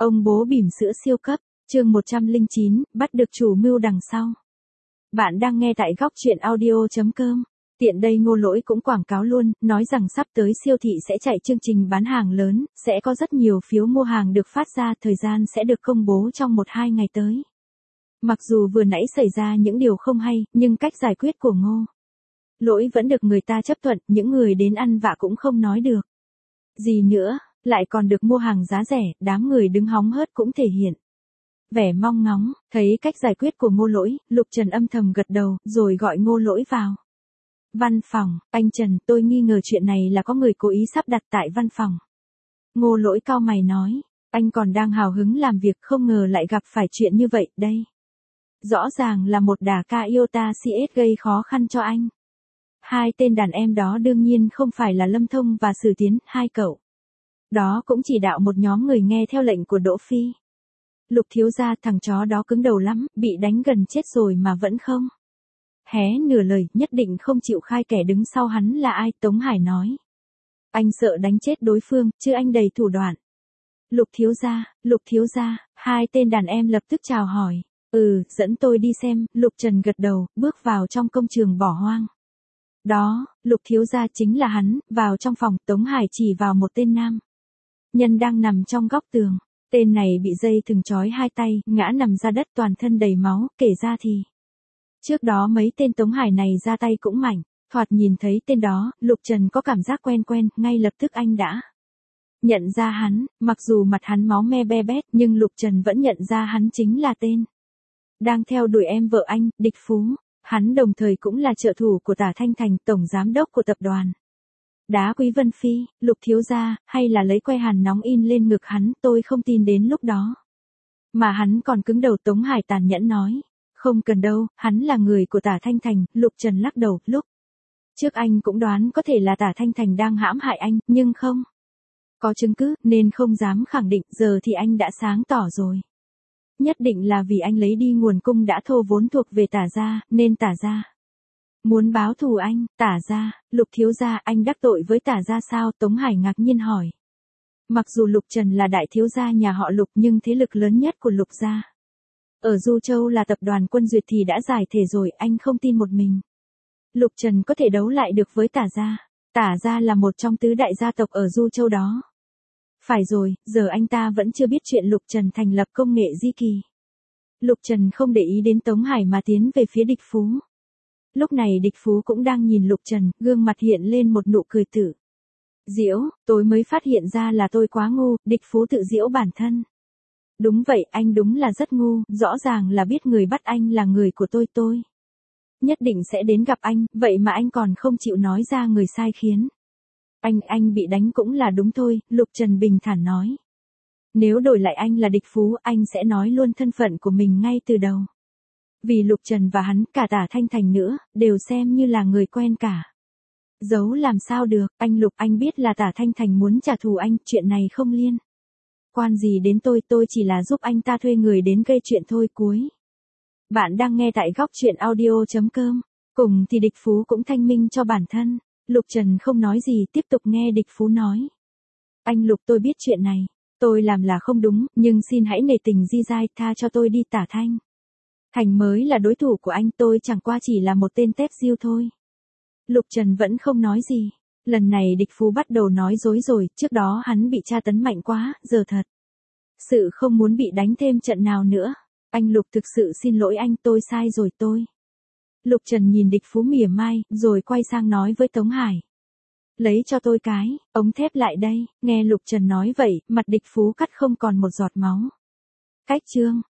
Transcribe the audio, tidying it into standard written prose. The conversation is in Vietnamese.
Ông bố bỉm sữa siêu cấp, chương 109, bắt được chủ mưu đằng sau. Bạn đang nghe tại góc truyện audio.com. Tiện đây Ngô Lỗi cũng quảng cáo luôn, nói rằng sắp tới siêu thị sẽ chạy chương trình bán hàng lớn, sẽ có rất nhiều phiếu mua hàng được phát ra, thời gian sẽ được công bố trong 1-2 ngày tới. Mặc dù vừa nãy xảy ra những điều không hay, nhưng cách giải quyết của Ngô Lỗi vẫn được người ta chấp thuận, những người đến ăn vạ cũng không nói được gì nữa, lại còn được mua hàng giá rẻ, đám người đứng hóng hớt cũng thể hiện vẻ mong ngóng. Thấy cách giải quyết của Ngô Lỗi, Lục Trần âm thầm gật đầu, rồi gọi Ngô Lỗi vào văn phòng. Anh Trần, tôi nghi ngờ chuyện này là có người cố ý sắp đặt tại văn phòng. Ngô Lỗi cau mày nói, anh còn đang hào hứng làm việc, không ngờ lại gặp phải chuyện như vậy đây. Rõ ràng là một đả ca Iota CS gây khó khăn cho anh. Hai tên đàn em đó đương nhiên không phải là Lâm Thông và Sử Tiến, hai cậu đó cũng chỉ đạo một nhóm người nghe theo lệnh của Đỗ Phi. Lục thiếu gia, thằng chó đó cứng đầu lắm, bị đánh gần chết rồi mà vẫn không hé nửa lời, nhất định không chịu khai kẻ đứng sau hắn là ai. Tống Hải nói, anh sợ đánh chết đối phương, chứ anh đầy thủ đoạn. Lục thiếu gia, hai tên đàn em lập tức chào hỏi. Dẫn tôi đi xem. Lục Trần gật đầu, bước vào trong công trường bỏ hoang. Đó, Lục thiếu gia chính là hắn. Vào trong phòng, Tống Hải chỉ vào một tên nam nhân đang nằm trong góc tường. Tên này bị dây thừng trói hai tay, ngã nằm ra đất, toàn thân đầy máu. Kể ra thì trước đó mấy tên Tống Hải này ra tay cũng mạnh. Thoạt nhìn thấy tên đó, Lục Trần có cảm giác quen quen, ngay lập tức anh đã nhận ra hắn. Mặc dù mặt hắn máu me be bét, nhưng Lục Trần vẫn nhận ra hắn chính là tên đang theo đuổi em vợ anh, Địch Phú. Hắn đồng thời cũng là trợ thủ của Tả Thanh Thành, tổng giám đốc của tập đoàn Đá Quý Vân Phi. Lục thiếu gia, hay là lấy que hàn nóng in lên ngực hắn, tôi không tin đến lúc đó mà hắn còn cứng đầu. Tống Hải tàn nhẫn nói, không cần đâu, hắn là người của Tả Thanh Thành. Lục Trần lắc đầu, lúc trước anh cũng đoán có thể là Tả Thanh Thành đang hãm hại anh, nhưng không có chứng cứ, nên không dám khẳng định. Giờ thì anh đã sáng tỏ rồi. Nhất định là vì anh lấy đi nguồn cung đã thô vốn thuộc về Tả gia, nên Tả gia muốn báo thù anh. Tả gia, Lục thiếu gia, anh đắc tội với Tả gia sao? Tống Hải ngạc nhiên hỏi. Mặc dù Lục Trần là đại thiếu gia nhà họ Lục, nhưng thế lực lớn nhất của Lục gia ở Du Châu là tập đoàn Quân Duyệt thì đã giải thể rồi, anh không tin một mình Lục Trần có thể đấu lại được với Tả gia. Tả gia là một trong tứ đại gia tộc ở Du Châu đó. Phải rồi, giờ anh ta vẫn chưa biết chuyện Lục Trần thành lập công nghệ di kỳ. Lục Trần không để ý đến Tống Hải mà tiến về phía Địch Phú. Lúc này Địch Phú cũng đang nhìn Lục Trần, gương mặt hiện lên một nụ cười tự giễu. Tôi mới phát hiện ra là tôi quá ngu. Địch Phú tự giễu bản thân. Đúng vậy, anh đúng là rất ngu, rõ ràng là biết người bắt anh là người của tôi nhất định sẽ đến gặp anh, vậy mà anh còn không chịu nói ra người sai khiến anh bị đánh cũng là đúng thôi. Lục Trần bình thản nói. Nếu đổi lại anh là Địch Phú, anh sẽ nói luôn thân phận của mình ngay từ đầu. Vì Lục Trần và hắn, cả Tả Thanh Thành nữa, đều xem như là người quen cả. Giấu làm sao được, anh Lục, anh biết là Tả Thanh Thành muốn trả thù anh, chuyện này không liên quan gì đến tôi chỉ là giúp anh ta thuê người đến gây chuyện thôi. Cuối bạn đang nghe tại góc truyện audio.com. Cùng thì Địch Phú cũng thanh minh cho bản thân. Lục Trần không nói gì, tiếp tục nghe Địch Phú nói. Anh Lục, tôi biết chuyện này tôi làm là không đúng, nhưng xin hãy nể tình di giai, tha cho tôi đi. Tả Thanh Thành mới là đối thủ của anh, tôi chẳng qua chỉ là một tên tép diêu thôi. Lục Trần vẫn không nói gì. Lần này Địch Phú bắt đầu nói dối rồi, trước đó hắn bị tra tấn mạnh quá, giờ thật sự không muốn bị đánh thêm trận nào nữa. Anh Lục, thực sự xin lỗi anh, tôi sai rồi tôi. Lục Trần nhìn Địch Phú mỉa mai, rồi quay sang nói với Tống Hải. Lấy cho tôi cái ống thép lại đây. Nghe Lục Trần nói vậy, mặt Địch Phú cắt không còn một giọt máu. Cách chương